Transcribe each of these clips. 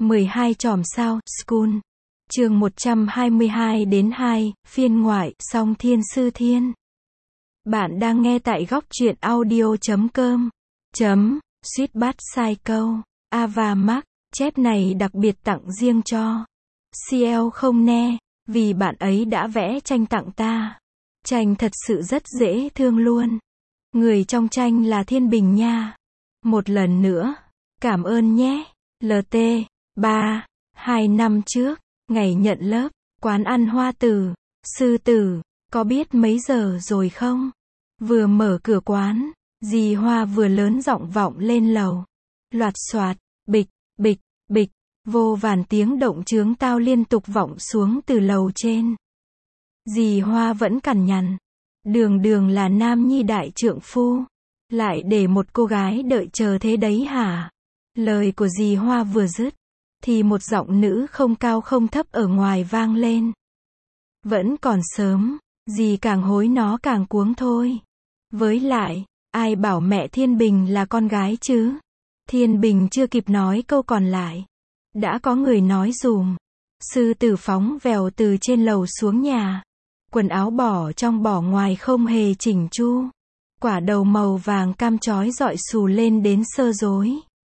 12 chòm sao, School. Chương 122 đến 2, phiên ngoại, Song Thiên Sư Thiên. Bạn đang nghe tại góc truyện audio.com. Sweetbat sai câu. Ava Max, chép này đặc biệt tặng riêng cho CL không nè, vì bạn ấy đã vẽ tranh tặng ta. Tranh thật sự rất dễ thương luôn. Người trong tranh là Thiên Bình nha. Một lần nữa, cảm ơn nhé. LT. 2 năm trước, ngày nhận lớp, quán ăn Hoa Tử, Sư Tử, có biết mấy giờ rồi không? Vừa mở cửa quán, dì Hoa vừa lớn giọng vọng lên lầu. Loạt xoạt, bịch, bịch, bịch, vô vàn tiếng động chướng tao liên tục vọng xuống từ lầu trên. Dì Hoa vẫn cằn nhằn. Đường đường là nam nhi đại trượng phu, lại để một cô gái đợi chờ thế đấy hả? Lời của dì Hoa vừa dứt, thì một giọng nữ không cao không thấp ở ngoài vang lên. Vẫn còn sớm, dì càng hối nó càng cuống thôi. Với lại, ai bảo mẹ Thiên Bình là con gái chứ? Thiên Bình chưa kịp nói câu còn lại, đã có người nói dùm. Sư Tử phóng vèo từ trên lầu xuống nhà. Quần áo bỏ trong bỏ ngoài không hề chỉnh chu. Quả đầu màu vàng cam chói rọi xù lên đến sơ rối.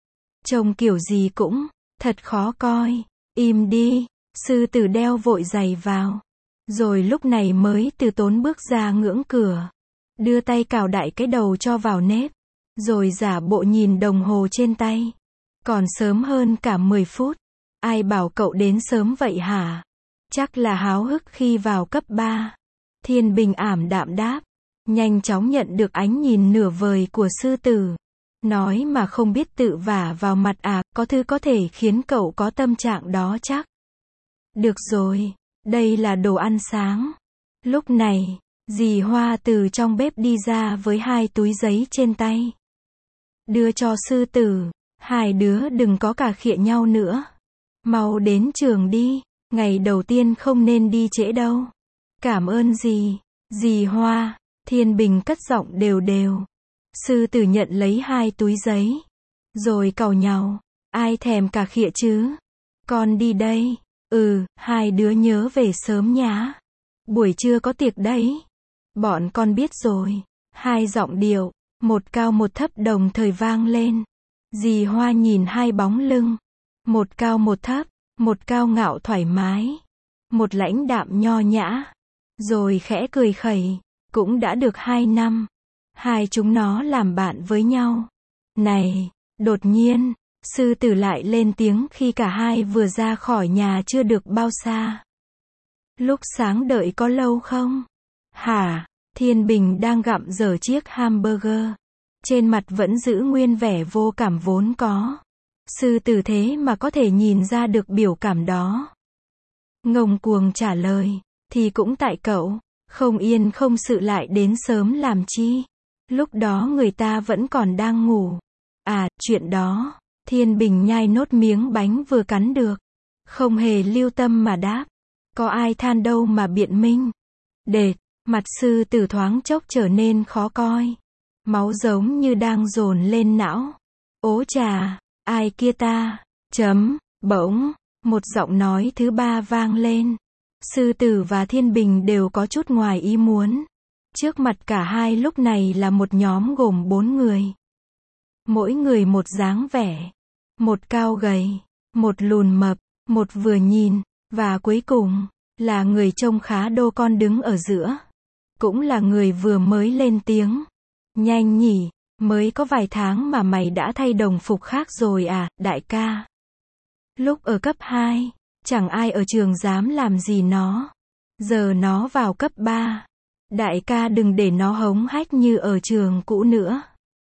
Trông kiểu gì cũng thật khó coi. Im đi. Sư Tử đeo vội giày vào. Rồi lúc này mới từ tốn bước ra ngưỡng cửa. Đưa tay cào đại cái đầu cho vào nếp. Rồi giả bộ nhìn đồng hồ trên tay. Còn sớm hơn cả 10 phút. Ai bảo cậu đến sớm vậy hả? Chắc là háo hức khi vào cấp 3. Thiên Bình ảm đạm đáp. Nhanh chóng nhận được ánh nhìn nửa vời của Sư Tử. Nói mà không biết tự vả vào mặt à, có thứ có thể khiến cậu có tâm trạng đó chắc. Được rồi, đây là đồ ăn sáng. Lúc này, dì Hoa từ trong bếp đi ra với 2 túi giấy trên tay. Đưa cho Sư Tử. Hai đứa đừng có cà khịa nhau nữa. Mau đến trường đi. Ngày đầu tiên không nên đi trễ đâu. Cảm ơn dì Hoa. Thiên Bình cất giọng đều đều. Sư Tử nhận lấy 2 túi giấy. Rồi càu nhàu. Ai thèm cà khịa chứ? Con đi đây. Hai đứa nhớ về sớm nhá. Buổi trưa có tiệc đấy. Bọn con biết rồi. 2 giọng điệu, một cao một thấp đồng thời vang lên. Dì Hoa nhìn 2 bóng lưng. Một cao một thấp. Một cao ngạo thoải mái. Một lãnh đạm nho nhã. Rồi khẽ cười khẩy. Cũng đã được 2 năm. Hai chúng nó làm bạn với nhau. Này, đột nhiên, Sư Tử lại lên tiếng khi cả hai vừa ra khỏi nhà chưa được bao xa. Lúc sáng đợi có lâu không? Hả? Thiên Bình đang gặm dở chiếc hamburger. Trên mặt vẫn giữ nguyên vẻ vô cảm vốn có. Sư Tử thế mà có thể nhìn ra được biểu cảm đó. Ngông cuồng trả lời. Thì cũng tại cậu. Không yên không sự lại đến sớm làm chi. Lúc đó người ta vẫn còn đang ngủ. À, chuyện đó. Thiên Bình nhai nốt miếng bánh vừa cắn được. Không hề lưu tâm mà đáp. Có ai than đâu mà biện minh. Đệt, mặt Sư Tử thoáng chốc trở nên khó coi. Máu giống như đang dồn lên não. Ố chà, ai kia ta? Bỗng, một giọng nói thứ ba vang lên. Sư Tử và Thiên Bình đều có chút ngoài ý muốn. Trước mặt cả hai lúc này là một nhóm gồm 4 người. Mỗi người một dáng vẻ. Một cao gầy, một lùn mập, một vừa nhìn, và cuối cùng, là người trông khá đô con đứng ở giữa. Cũng là người vừa mới lên tiếng. Nhanh nhỉ, mới có vài tháng mà mày đã thay đồng phục khác rồi à, đại ca. Lúc ở cấp 2, chẳng ai ở trường dám làm gì nó. Giờ nó vào cấp 3. Đại ca đừng để nó hống hách như ở trường cũ nữa.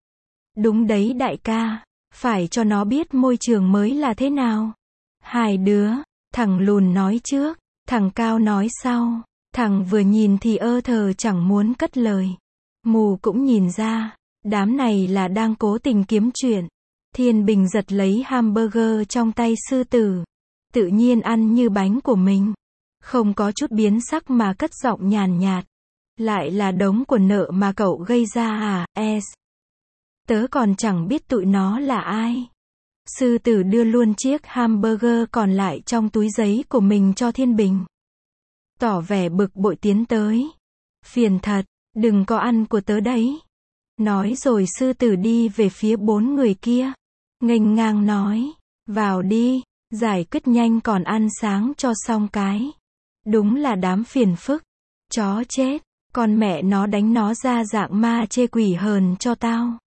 Đúng đấy đại ca, phải cho nó biết môi trường mới là thế nào. Hai đứa, thằng lùn nói trước, thằng cao nói sau. Thằng vừa nhìn thì thờ chẳng muốn cất lời. Mù cũng nhìn ra, đám này là đang cố tình kiếm chuyện. Thiên Bình giật lấy hamburger trong tay Sư Tử. Tự nhiên ăn như bánh của mình. Không có chút biến sắc mà cất giọng nhàn nhạt. Lại là đống của nợ mà cậu gây ra à, Tớ còn chẳng biết tụi nó là ai. Sư tử đưa luôn chiếc hamburger còn lại trong túi giấy của mình cho Thiên Bình. Tỏ vẻ bực bội tiến tới. Phiền thật, đừng có ăn của tớ đấy. Nói rồi sư tử đi về phía 4 người kia. Nghênh ngang nói, vào đi, giải quyết nhanh còn ăn sáng cho xong cái. Đúng là đám phiền phức. Chó chết, con mẹ nó đánh nó ra dạng ma chê quỷ hờn cho tao.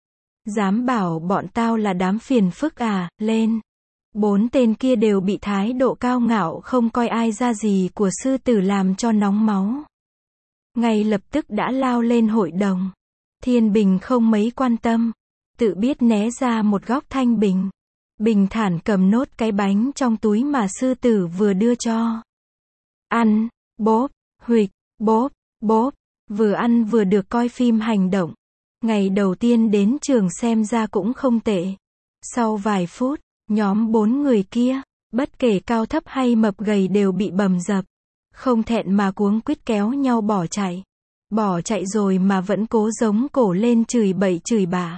Dám bảo bọn tao là đám phiền phức à, lên. 4 tên kia đều bị thái độ cao ngạo không coi ai ra gì của sư tử làm cho nóng máu. Ngay lập tức đã lao lên hội đồng. Thiên Bình không mấy quan tâm, tự biết né ra một góc thanh bình. Bình thản cầm nốt cái bánh trong túi mà sư tử vừa đưa cho. Ăn, bóp, huỵch, bóp, bóp, vừa ăn vừa được coi phim hành động. Ngày đầu tiên đến trường xem ra cũng không tệ. Sau vài phút, nhóm 4 người kia, bất kể cao thấp hay mập gầy đều bị bầm dập. Không thẹn mà cuống quýt kéo nhau bỏ chạy. Bỏ chạy rồi mà vẫn cố giống cổ lên chửi bậy chửi bạ.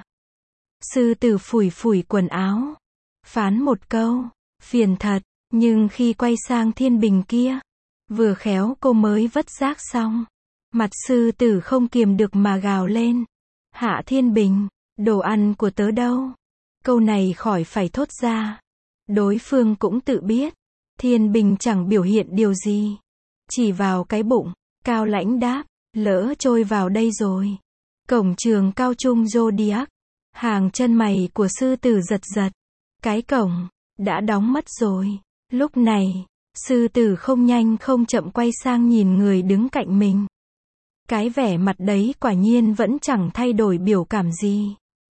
Sư tử phủi phủi quần áo. Phán một câu, phiền thật, nhưng khi quay sang Thiên Bình kia, vừa khéo cô mới vất giác xong. Mặt sư tử không kiềm được mà gào lên. Hạ Thiên Bình, đồ ăn của tớ đâu? Câu này khỏi phải thốt ra. Đối phương cũng tự biết. Thiên Bình chẳng biểu hiện điều gì. Chỉ vào cái bụng, cao lãnh đáp, lỡ trôi vào đây rồi. Cổng trường cao trung Zodiac. Hàng chân mày của sư tử giật giật. Cái cổng, đã đóng mất rồi. Lúc này, sư tử không nhanh không chậm quay sang nhìn người đứng cạnh mình. Cái vẻ mặt đấy quả nhiên vẫn chẳng thay đổi biểu cảm gì.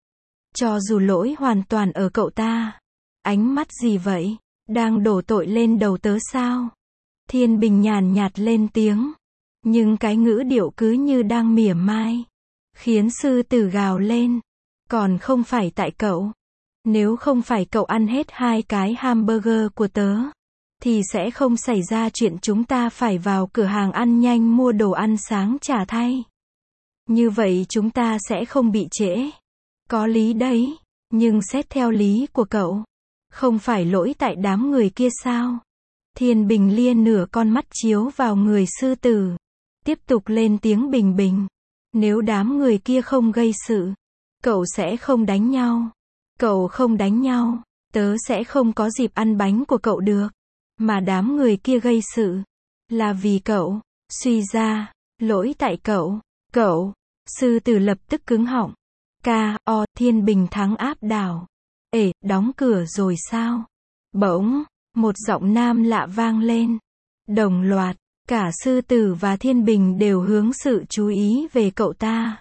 Cho dù lỗi hoàn toàn ở cậu ta. Ánh mắt gì vậy? Đang đổ tội lên đầu tớ sao? Thiên Bình nhàn nhạt lên tiếng. Nhưng cái ngữ điệu cứ như đang mỉa mai. Khiến sư tử gào lên. Còn không phải tại cậu. Nếu không phải cậu ăn hết 2 cái hamburger của tớ, thì sẽ không xảy ra chuyện chúng ta phải vào cửa hàng ăn nhanh mua đồ ăn sáng trả thay. Như vậy chúng ta sẽ không bị trễ. Có lý đấy, nhưng xét theo lý của cậu, không phải lỗi tại đám người kia sao? Thiên Bình lia nửa con mắt chiếu vào người sư tử. Tiếp tục lên tiếng bình bình. Nếu đám người kia không gây sự, cậu sẽ không đánh nhau. Cậu không đánh nhau, tớ sẽ không có dịp ăn bánh của cậu được. Mà đám người kia gây sự, là vì cậu. Suy ra, lỗi tại cậu. Cậu, sư tử lập tức cứng họng. K.O. Thiên Bình thắng áp đảo. Ê, đóng cửa rồi sao? Bỗng, một giọng nam lạ vang lên. Đồng loạt, cả sư tử và Thiên Bình đều hướng sự chú ý về cậu ta.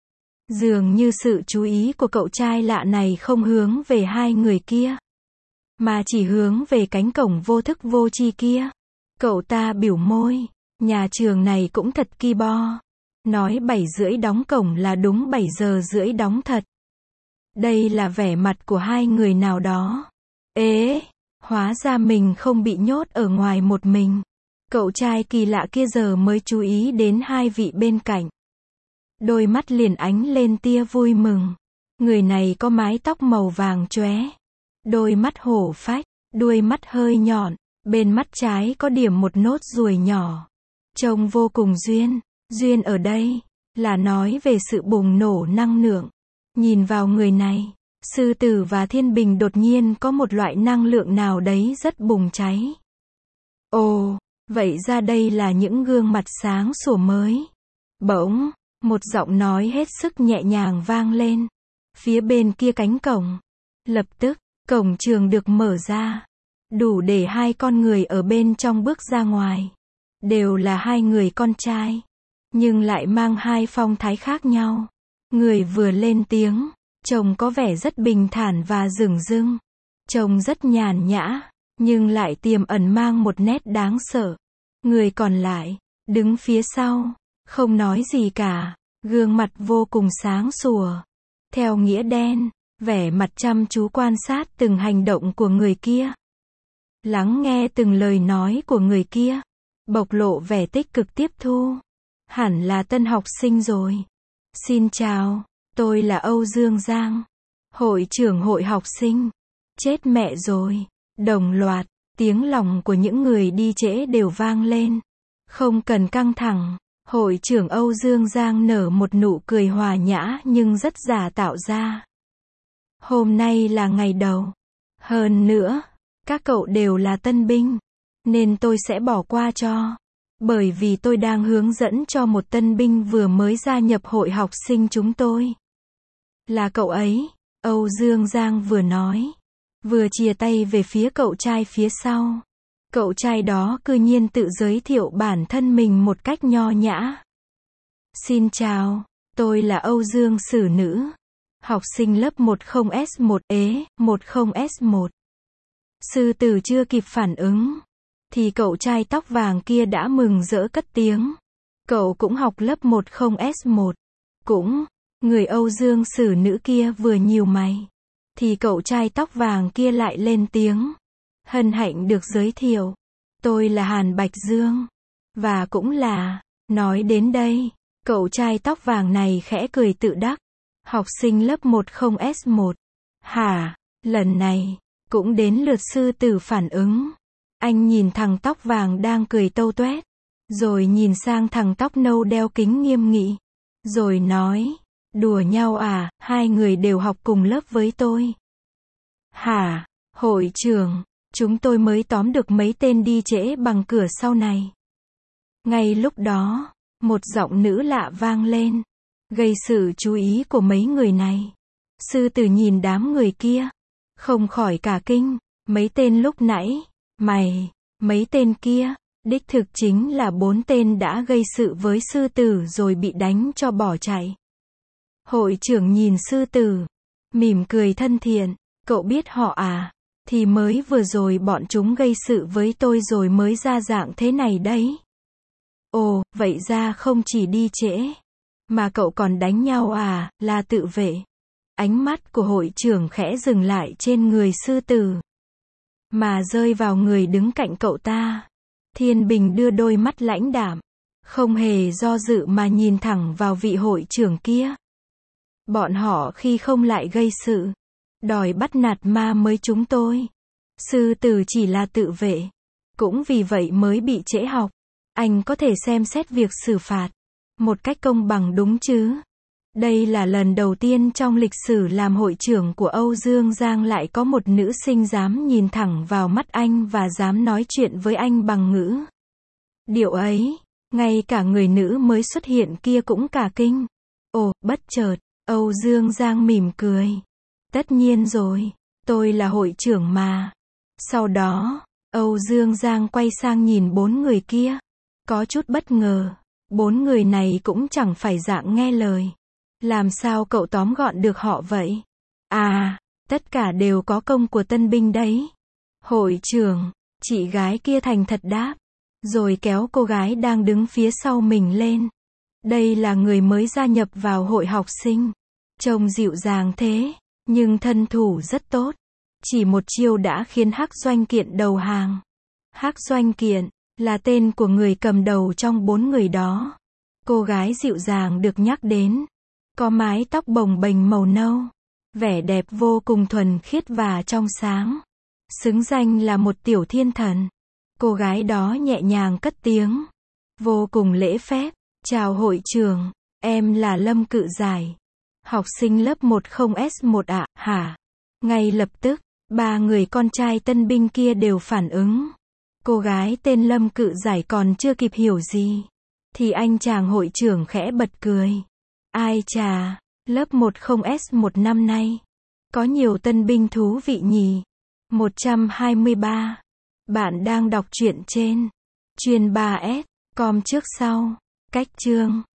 Dường như sự chú ý của cậu trai lạ này không hướng về 2 người kia, mà chỉ hướng về cánh cổng vô thức vô tri kia. Cậu ta biểu môi. Nhà trường này cũng thật ki bo. Nói 7 rưỡi đóng cổng là đúng 7 giờ rưỡi đóng thật. Đây là vẻ mặt của 2 người nào đó. Ế, hóa ra mình không bị nhốt ở ngoài một mình. Cậu trai kỳ lạ kia giờ mới chú ý đến 2 vị bên cạnh. Đôi mắt liền ánh lên tia vui mừng. Người này có mái tóc màu vàng chóe. Đôi mắt hổ phách, đuôi mắt hơi nhọn. Bên mắt trái có điểm một nốt ruồi nhỏ. Trông vô cùng duyên. Duyên ở đây, là nói về sự bùng nổ năng lượng. Nhìn vào người này, sư tử và Thiên Bình đột nhiên có một loại năng lượng nào đấy rất bùng cháy. Ồ, vậy ra đây là những gương mặt sáng sủa mới. Bỗng, một giọng nói hết sức nhẹ nhàng vang lên. Phía bên kia cánh cổng. Lập tức, cổng trường được mở ra. Đủ để 2 con người ở bên trong bước ra ngoài. Đều là 2 người con trai. Nhưng lại mang 2 phong thái khác nhau. Người vừa lên tiếng, trông có vẻ rất bình thản và dửng dưng. Trông rất nhàn nhã, nhưng lại tiềm ẩn mang một nét đáng sợ. Người còn lại, đứng phía sau, không nói gì cả. Gương mặt vô cùng sáng sủa. Theo nghĩa đen, vẻ mặt chăm chú quan sát từng hành động của người kia. Lắng nghe từng lời nói của người kia. Bộc lộ vẻ tích cực tiếp thu. Hẳn là tân học sinh rồi. Xin chào, tôi là Âu Dương Giang, hội trưởng hội học sinh. Chết mẹ rồi. Đồng loạt, tiếng lòng của những người đi trễ đều vang lên. Không cần căng thẳng. Hội trưởng Âu Dương Giang nở một nụ cười hòa nhã nhưng rất giả tạo ra. Hôm nay là ngày đầu. Hơn nữa, các cậu đều là tân binh. Nên tôi sẽ bỏ qua cho. Bởi vì tôi đang hướng dẫn cho một tân binh vừa mới gia nhập hội học sinh chúng tôi. Là cậu ấy, Âu Dương Giang vừa nói. Vừa chìa tay về phía cậu trai phía sau. Cậu trai đó cư nhiên tự giới thiệu bản thân mình một cách nho nhã. Xin chào, tôi là Âu Dương Sử Nữ. Học sinh lớp 10S1 ế, 10S1. Sư tử chưa kịp phản ứng. Thì cậu trai tóc vàng kia đã mừng rỡ cất tiếng. Cậu cũng học lớp 10S1. Cũng, người Âu Dương Sử Nữ kia vừa nhíu mày. Thì cậu trai tóc vàng kia lại lên tiếng. Hân hạnh được giới thiệu. Tôi là Hàn Bạch Dương. Và cũng là, nói đến đây, cậu trai tóc vàng này khẽ cười tự đắc. Học sinh lớp 10S1. Hả, lần này, cũng đến lượt sư tử phản ứng. Anh nhìn thằng tóc vàng đang cười tâu toét. Rồi nhìn sang thằng tóc nâu đeo kính nghiêm nghị. Rồi nói, đùa nhau à, hai người đều học cùng lớp với tôi. Hả, hội trưởng, chúng tôi mới tóm được mấy tên đi trễ bằng cửa sau này. Ngay lúc đó, một giọng nữ lạ vang lên, gây sự chú ý của mấy người này. Sư tử nhìn đám người kia, không khỏi cả kinh, mấy tên lúc nãy, mấy tên kia, đích thực chính là 4 tên đã gây sự với sư tử rồi bị đánh cho bỏ chạy. Hội trưởng nhìn sư tử, mỉm cười thân thiện, cậu biết họ à? Thì mới vừa rồi bọn chúng gây sự với tôi rồi mới ra dạng thế này đấy. Ồ, vậy ra không chỉ đi trễ, mà cậu còn đánh nhau à, là tự vệ. Ánh mắt của hội trưởng khẽ dừng lại trên người sư tử, mà rơi vào người đứng cạnh cậu ta. Thiên Bình đưa đôi mắt lãnh đạm, không hề do dự mà nhìn thẳng vào vị hội trưởng kia. Bọn họ khi không lại gây sự, đòi bắt nạt ma mới chúng tôi. Sư tử chỉ là tự vệ, cũng vì vậy mới bị trễ học. Anh có thể xem xét việc xử phạt một cách công bằng đúng chứ? Đây là lần đầu tiên trong lịch sử làm hội trưởng của Âu Dương Giang lại có một nữ sinh dám nhìn thẳng vào mắt anh và dám nói chuyện với anh bằng ngữ điệu ấy. Ngay cả người nữ mới xuất hiện kia cũng cả kinh. Ồ, bất chợt, Âu Dương Giang mỉm cười. Tất nhiên rồi, tôi là hội trưởng mà. Sau đó, Âu Dương Giang quay sang nhìn 4 người kia. Có chút bất ngờ, 4 người này cũng chẳng phải dạng nghe lời. Làm sao cậu tóm gọn được họ vậy? À, tất cả đều có công của tân binh đấy. Hội trưởng, chị gái kia thành thật đáp. Rồi kéo cô gái đang đứng phía sau mình lên. Đây là người mới gia nhập vào hội học sinh. Trông dịu dàng thế, nhưng thân thủ rất tốt. Chỉ một chiêu đã khiến Hắc Doanh Kiện đầu hàng. Hắc Doanh Kiện là tên của người cầm đầu trong 4 người đó. Cô gái dịu dàng được nhắc đến, có mái tóc bồng bềnh màu nâu, vẻ đẹp vô cùng thuần khiết và trong sáng, xứng danh là một tiểu thiên thần. Cô gái đó nhẹ nhàng cất tiếng, vô cùng lễ phép. Chào hội trưởng, em là Lâm Cự Giải, học sinh lớp 10S1 ạ. Hả? Ngay lập tức, 3 người con trai tân binh kia đều phản ứng. Cô gái tên Lâm Cự Giải còn chưa kịp hiểu gì, thì anh chàng hội trưởng khẽ bật cười. Ai chà, lớp 10S1 năm nay, có nhiều tân binh thú vị nhỉ. 123. Bạn đang đọc truyện trên Chuyên 3S, com trước sau, cách chương.